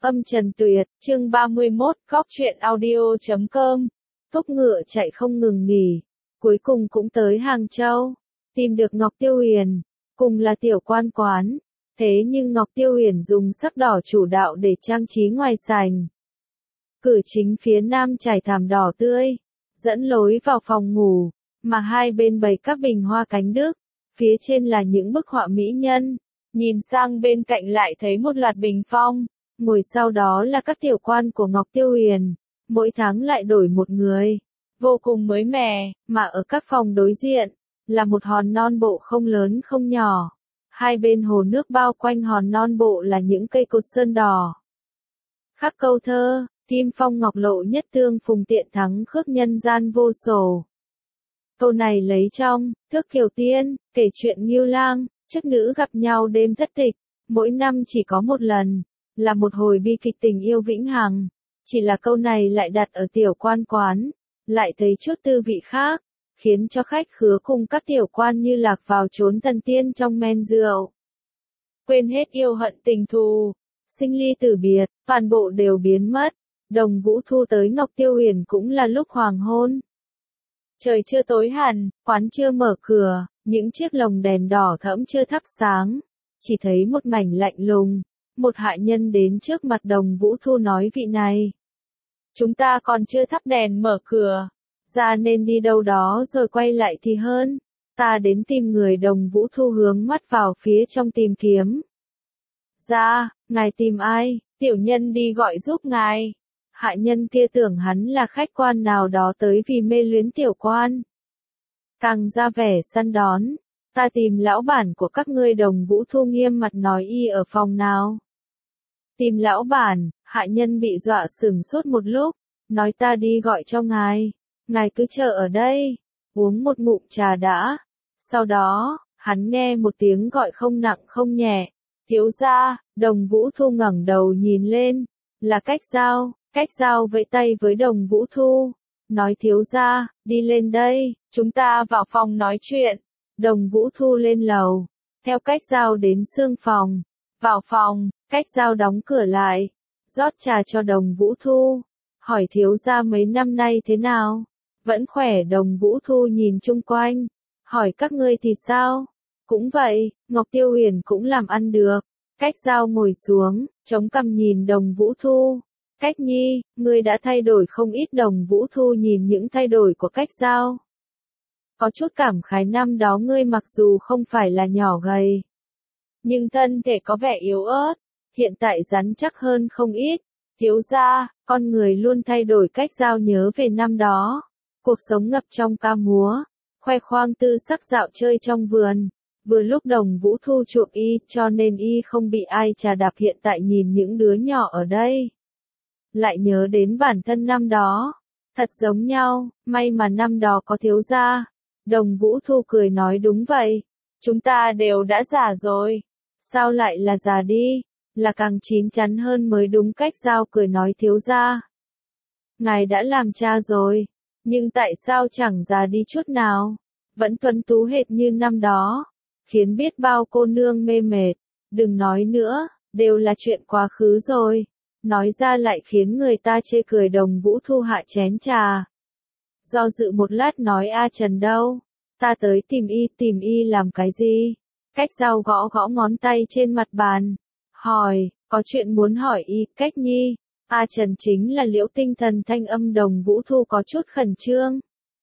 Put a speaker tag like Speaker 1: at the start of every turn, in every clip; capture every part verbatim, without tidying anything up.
Speaker 1: Âm Trần Tuyệt, chương ba mươi mốt, góc truyện audio chấm com. Thúc ngựa chạy không ngừng nghỉ, cuối cùng cũng tới Hàng Châu, tìm được Ngọc Tiêu Huyền, cùng là tiểu quan quán. Thế nhưng Ngọc Tiêu Huyền dùng sắc đỏ chủ đạo để trang trí ngoài sảnh. Cửa chính phía nam trải thảm đỏ tươi, dẫn lối vào phòng ngủ, mà hai bên bày các bình hoa cánh đức, phía trên là những bức họa mỹ nhân. Nhìn sang bên cạnh lại thấy một loạt bình phong, ngồi sau đó là các tiểu quan của Ngọc Tiêu Huyền, mỗi tháng lại đổi một người, vô cùng mới mẻ, mà ở các phòng đối diện, là một hòn non bộ không lớn không nhỏ. Hai bên hồ nước bao quanh hòn non bộ là những cây cột sơn đỏ. Khắc câu thơ, kim phong ngọc lộ nhất tương phùng tiện thắng khước nhân gian vô sổ. Câu này lấy trong Thước Kiều Tiên, kể chuyện Ngưu Lang, chức nữ gặp nhau đêm thất tịch, mỗi năm chỉ có một lần, là một hồi bi kịch tình yêu vĩnh hằng. Chỉ là câu này lại đặt ở tiểu quan quán, lại thấy chút tư vị khác, khiến cho khách khứa cùng các tiểu quan như lạc vào chốn thần tiên trong men rượu. Quên hết yêu hận tình thù, sinh ly tử biệt, toàn bộ đều biến mất. Đồng Vũ Thu tới Ngọc Tiêu Huyền cũng là lúc hoàng hôn. Trời chưa tối hẳn, quán chưa mở cửa, những chiếc lồng đèn đỏ thẫm chưa thắp sáng, chỉ thấy một mảnh lạnh lùng. Một hạ nhân đến trước mặt Đồng Vũ Thu nói: vị này, chúng ta còn chưa thắp đèn mở cửa, ra nên đi đâu đó rồi quay lại thì hơn. Ta đến tìm người. Đồng Vũ Thu hướng mắt vào phía trong tìm kiếm. Ra, ngài tìm ai? Tiểu nhân đi gọi giúp ngài. Hạ nhân kia tưởng hắn là khách quan nào đó tới vì mê luyến tiểu quan, càng ra vẻ săn đón. Ta tìm lão bản của các ngươi. Đồng Vũ Thu nghiêm mặt nói: y ở phòng nào? Tìm lão bản. Hạ nhân bị dọa sửng sốt một lúc, nói: ta đi gọi cho ngài, ngài cứ chờ ở đây, uống một ngụm trà đã. Sau đó, hắn nghe một tiếng gọi không nặng không nhẹ: thiếu gia. Đồng Vũ Thu ngẩng đầu nhìn lên, là Cách Giao. Cách Giao vẫy tay với Đồng Vũ Thu, nói: thiếu gia, đi lên đây, chúng ta vào phòng nói chuyện. Đồng Vũ Thu lên lầu, theo Cách Giao đến sương phòng. Vào phòng, Cách Giao đóng cửa lại, rót trà cho Đồng Vũ Thu, hỏi: thiếu gia mấy năm nay thế nào? Vẫn khỏe. Đồng Vũ Thu nhìn chung quanh, hỏi: các ngươi thì sao? Cũng vậy, Ngọc Tiêu Huyền cũng làm ăn được. Cách Giao ngồi xuống, chống cằm nhìn Đồng Vũ Thu. Cách nhi, ngươi đã thay đổi không ít. Đồng Vũ Thu nhìn những thay đổi của Cách Giao, có chút cảm khái. Năm đó ngươi mặc dù không phải là nhỏ gầy, nhưng thân thể có vẻ yếu ớt, hiện tại rắn chắc hơn không ít. Thiếu gia, con người luôn thay đổi. Cách Giao nhớ về năm đó, cuộc sống ngập trong ca múa, khoe khoang tư sắc dạo chơi trong vườn. Vừa lúc Đồng Vũ Thu chuộng y, cho nên y không bị ai chà đạp. Hiện tại nhìn những đứa nhỏ ở đây, lại nhớ đến bản thân năm đó, thật giống nhau. May mà năm đó có thiếu gia. Đồng Vũ Thu cười nói: đúng vậy, chúng ta đều đã già rồi. Sao lại là già đi? Là càng chín chắn hơn mới đúng. Cách Giao cười nói: thiếu gia, ngài đã làm cha rồi, nhưng tại sao chẳng già đi chút nào, vẫn tuấn tú hệt như năm đó, khiến biết bao cô nương mê mệt. Đừng nói nữa, đều là chuyện quá khứ rồi, nói ra lại khiến người ta chê cười. Đồng Vũ Thu hạ chén trà, do dự một lát nói: A Trần đâu? Ta tới tìm y. Tìm y làm cái gì? Cách Giao gõ gõ ngón tay trên mặt bàn, hỏi: có chuyện muốn hỏi y. Cách nhi, A Trần chính là Liễu Tinh Thần. Thanh âm Đồng Vũ Thu có chút khẩn trương.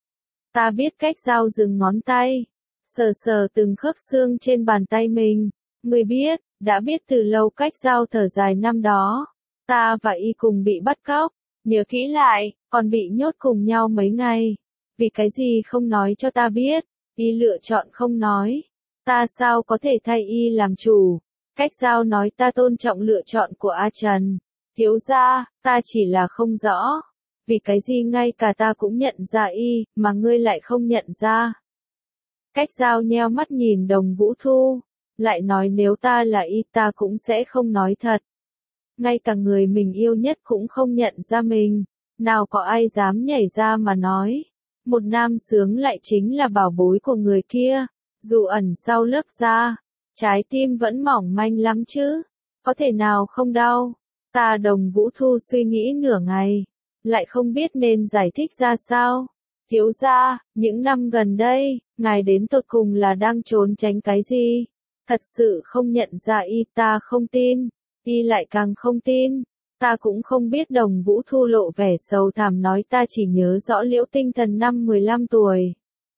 Speaker 1: Ta biết. Cách Giao dừng ngón tay, sờ sờ từng khớp xương trên bàn tay mình. Người biết, đã biết từ lâu. Cách Giao thở dài: năm đó, ta và y cùng bị bắt cóc, nhớ kỹ lại, còn bị nhốt cùng nhau mấy ngày. Vì cái gì không nói cho ta biết? Y lựa chọn không nói. Ta sao có thể thay y làm chủ? Cách Giao nói: ta tôn trọng lựa chọn của A Trần. Thiếu gia, ta chỉ là không rõ, vì cái gì ngay cả ta cũng nhận ra y, mà ngươi lại không nhận ra. Cách Giao nheo mắt nhìn Đồng Vũ Thu, lại nói: nếu ta là y, ta cũng sẽ không nói thật. Ngay cả người mình yêu nhất cũng không nhận ra mình, nào có ai dám nhảy ra mà nói. Một nam sướng lại chính là bảo bối của người kia, dù ẩn sau lớp da, trái tim vẫn mỏng manh lắm chứ, có thể nào không đau. Ta Đồng Vũ Thu suy nghĩ nửa ngày, lại không biết nên giải thích ra sao. Thiếu gia, những năm gần đây, ngài đến tột cùng là đang trốn tránh cái gì? Thật sự không nhận ra y, ta không tin, y lại càng không tin. Ta cũng không biết. Đồng Vũ Thu lộ vẻ sầu thảm nói, ta chỉ nhớ rõ Liễu Tinh Thần năm mười lăm tuổi.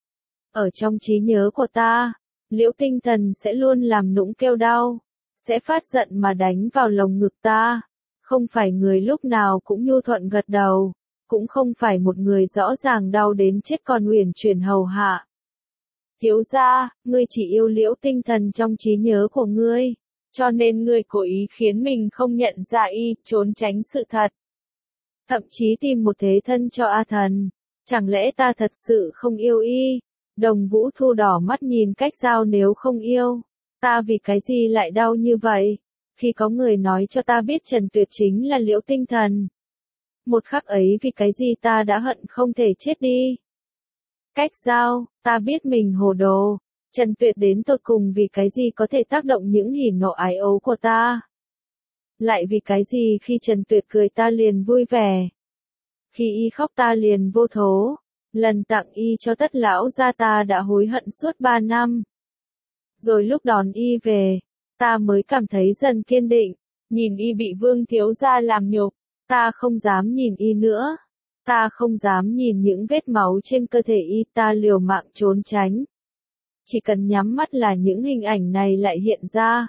Speaker 1: Ở trong trí nhớ của ta, Liễu Tinh Thần sẽ luôn làm nũng kêu đau, sẽ phát giận mà đánh vào lồng ngực ta. Không phải người lúc nào cũng nhu thuận gật đầu, cũng không phải một người rõ ràng đau đến chết còn uyển chuyển hầu hạ. Thiếu gia, ngươi chỉ yêu Liễu Tinh Thần trong trí nhớ của ngươi, cho nên ngươi cố ý khiến mình không nhận ra y, trốn tránh sự thật. Thậm chí tìm một thế thân cho A Thần. Chẳng lẽ ta thật sự không yêu y? Đồng Vũ Thu đỏ mắt nhìn Cách Giao, nếu không yêu, ta vì cái gì lại đau như vậy? Khi có người nói cho ta biết Trần Tuyệt chính là Liễu Tinh Thần, một khắc ấy vì cái gì ta đã hận không thể chết đi. Cách Giao, ta biết mình hồ đồ. Trần Tuyệt đến tột cùng vì cái gì có thể tác động những hỉ nộ ái ố của ta? Lại vì cái gì khi Trần Tuyệt cười ta liền vui vẻ? Khi y khóc ta liền vô thố. Lần tặng y cho Tất lão gia ta đã hối hận suốt ba năm. Rồi lúc đón y về, ta mới cảm thấy dần kiên định. Nhìn y bị Vương thiếu gia làm nhục, ta không dám nhìn y nữa. Ta không dám nhìn những vết máu trên cơ thể y, ta liều mạng trốn tránh. Chỉ cần nhắm mắt là những hình ảnh này lại hiện ra.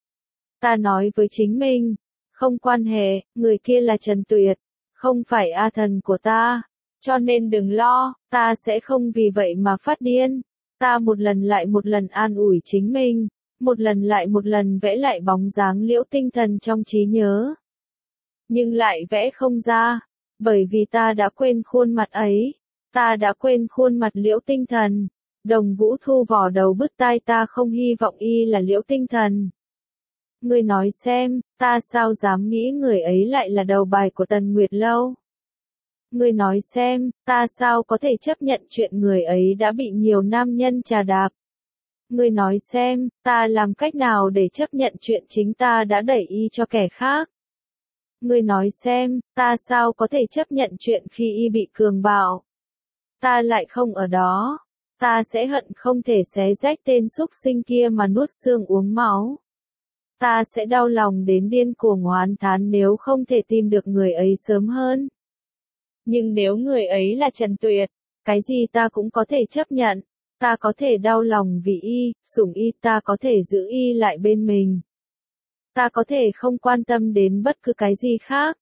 Speaker 1: Ta nói với chính mình, không quan hệ, người kia là Trần Tuyệt, không phải A Thần của ta. Cho nên đừng lo, ta sẽ không vì vậy mà phát điên. Ta một lần lại một lần an ủi chính mình, một lần lại một lần vẽ lại bóng dáng Liễu Tinh Thần trong trí nhớ. Nhưng lại vẽ không ra, bởi vì ta đã quên khuôn mặt ấy, ta đã quên khuôn mặt Liễu Tinh Thần. Đồng Vũ Thu vò đầu bứt tai, ta không hy vọng y là Liễu Tinh Thần. Ngươi nói xem, ta sao dám nghĩ người ấy lại là đầu bài của Tần Nguyệt Lâu? Ngươi nói xem, ta sao có thể chấp nhận chuyện người ấy đã bị nhiều nam nhân trà đạp? Ngươi nói xem, ta làm cách nào để chấp nhận chuyện chính ta đã đẩy y cho kẻ khác? Ngươi nói xem, ta sao có thể chấp nhận chuyện khi y bị cường bạo? Ta lại không ở đó. Ta sẽ hận không thể xé rách tên súc sinh kia mà nuốt xương uống máu. Ta sẽ đau lòng đến điên cuồng oán thán nếu không thể tìm được người ấy sớm hơn. Nhưng nếu người ấy là Trần Tuyệt, cái gì ta cũng có thể chấp nhận. Ta có thể đau lòng vì y, sủng y, ta có thể giữ y lại bên mình. Ta có thể không quan tâm đến bất cứ cái gì khác.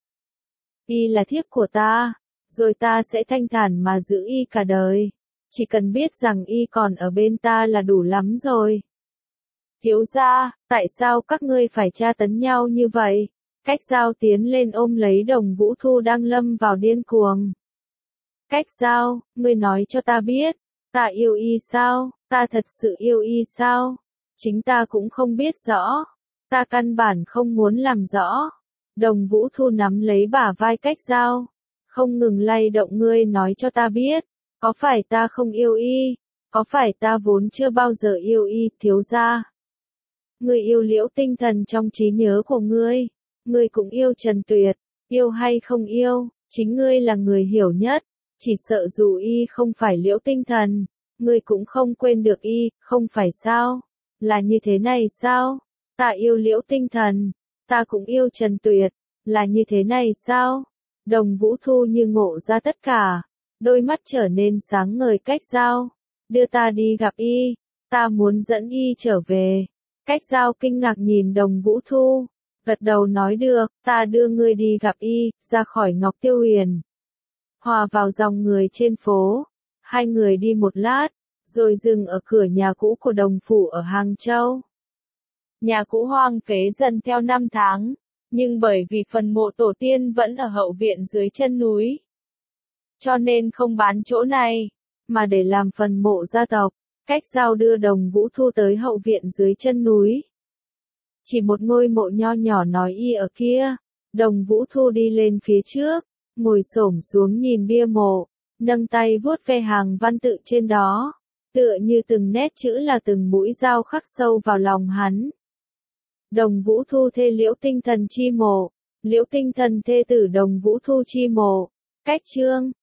Speaker 1: Y là thiếp của ta, rồi ta sẽ thanh thản mà giữ y cả đời. Chỉ cần biết rằng y còn ở bên ta là đủ lắm rồi. Thiếu gia, tại sao các ngươi phải tra tấn nhau như vậy? Cách Giao tiến lên ôm lấy Đồng Vũ Thu đang lâm vào điên cuồng. Cách Giao, ngươi nói cho ta biết, ta yêu y sao? Ta thật sự yêu y sao? Chính ta cũng không biết rõ. Ta căn bản không muốn làm rõ. Đồng Vũ Thu nắm lấy bả vai Cách Giao, không ngừng lay động, ngươi nói cho ta biết. Có phải ta không yêu y? Có phải ta vốn chưa bao giờ yêu y? Thiếu gia, ngươi yêu Liễu Tinh Thần trong trí nhớ của ngươi. Ngươi cũng yêu Trần Tuyệt. Yêu hay không yêu, chính ngươi là người hiểu nhất. Chỉ sợ dù y không phải Liễu Tinh Thần, ngươi cũng không quên được y, không phải sao? Là như thế này sao? Ta yêu Liễu Tinh Thần, ta cũng yêu Trần Tuyệt. Là như thế này sao? Đồng Vũ Thu như ngộ ra tất cả. Đôi mắt trở nên sáng ngời. Cách Giao, đưa ta đi gặp y, ta muốn dẫn y trở về. Cách Giao kinh ngạc nhìn Đồng Vũ Thu, gật đầu nói được, ta đưa ngươi đi gặp y, ra khỏi Ngọc Tiêu Huyền. Hòa vào dòng người trên phố, hai người đi một lát, rồi dừng ở cửa nhà cũ của Đồng phủ ở Hàng Châu. Nhà cũ hoang phế dần theo năm tháng, nhưng bởi vì phần mộ tổ tiên vẫn ở hậu viện dưới chân núi, cho nên không bán chỗ này, mà để làm phần mộ gia tộc. Cách Giao đưa Đồng Vũ Thu tới hậu viện dưới chân núi. Chỉ một ngôi mộ nho nhỏ nói y ở kia. Đồng Vũ Thu đi lên phía trước, ngồi xổm xuống nhìn bia mộ, nâng tay vuốt ve hàng văn tự trên đó, tựa như từng nét chữ là từng mũi dao khắc sâu vào lòng hắn. Đồng Vũ Thu thê Liễu Tinh Thần chi mộ, Liễu Tinh Thần thê tử Đồng Vũ Thu chi mộ. Cách chương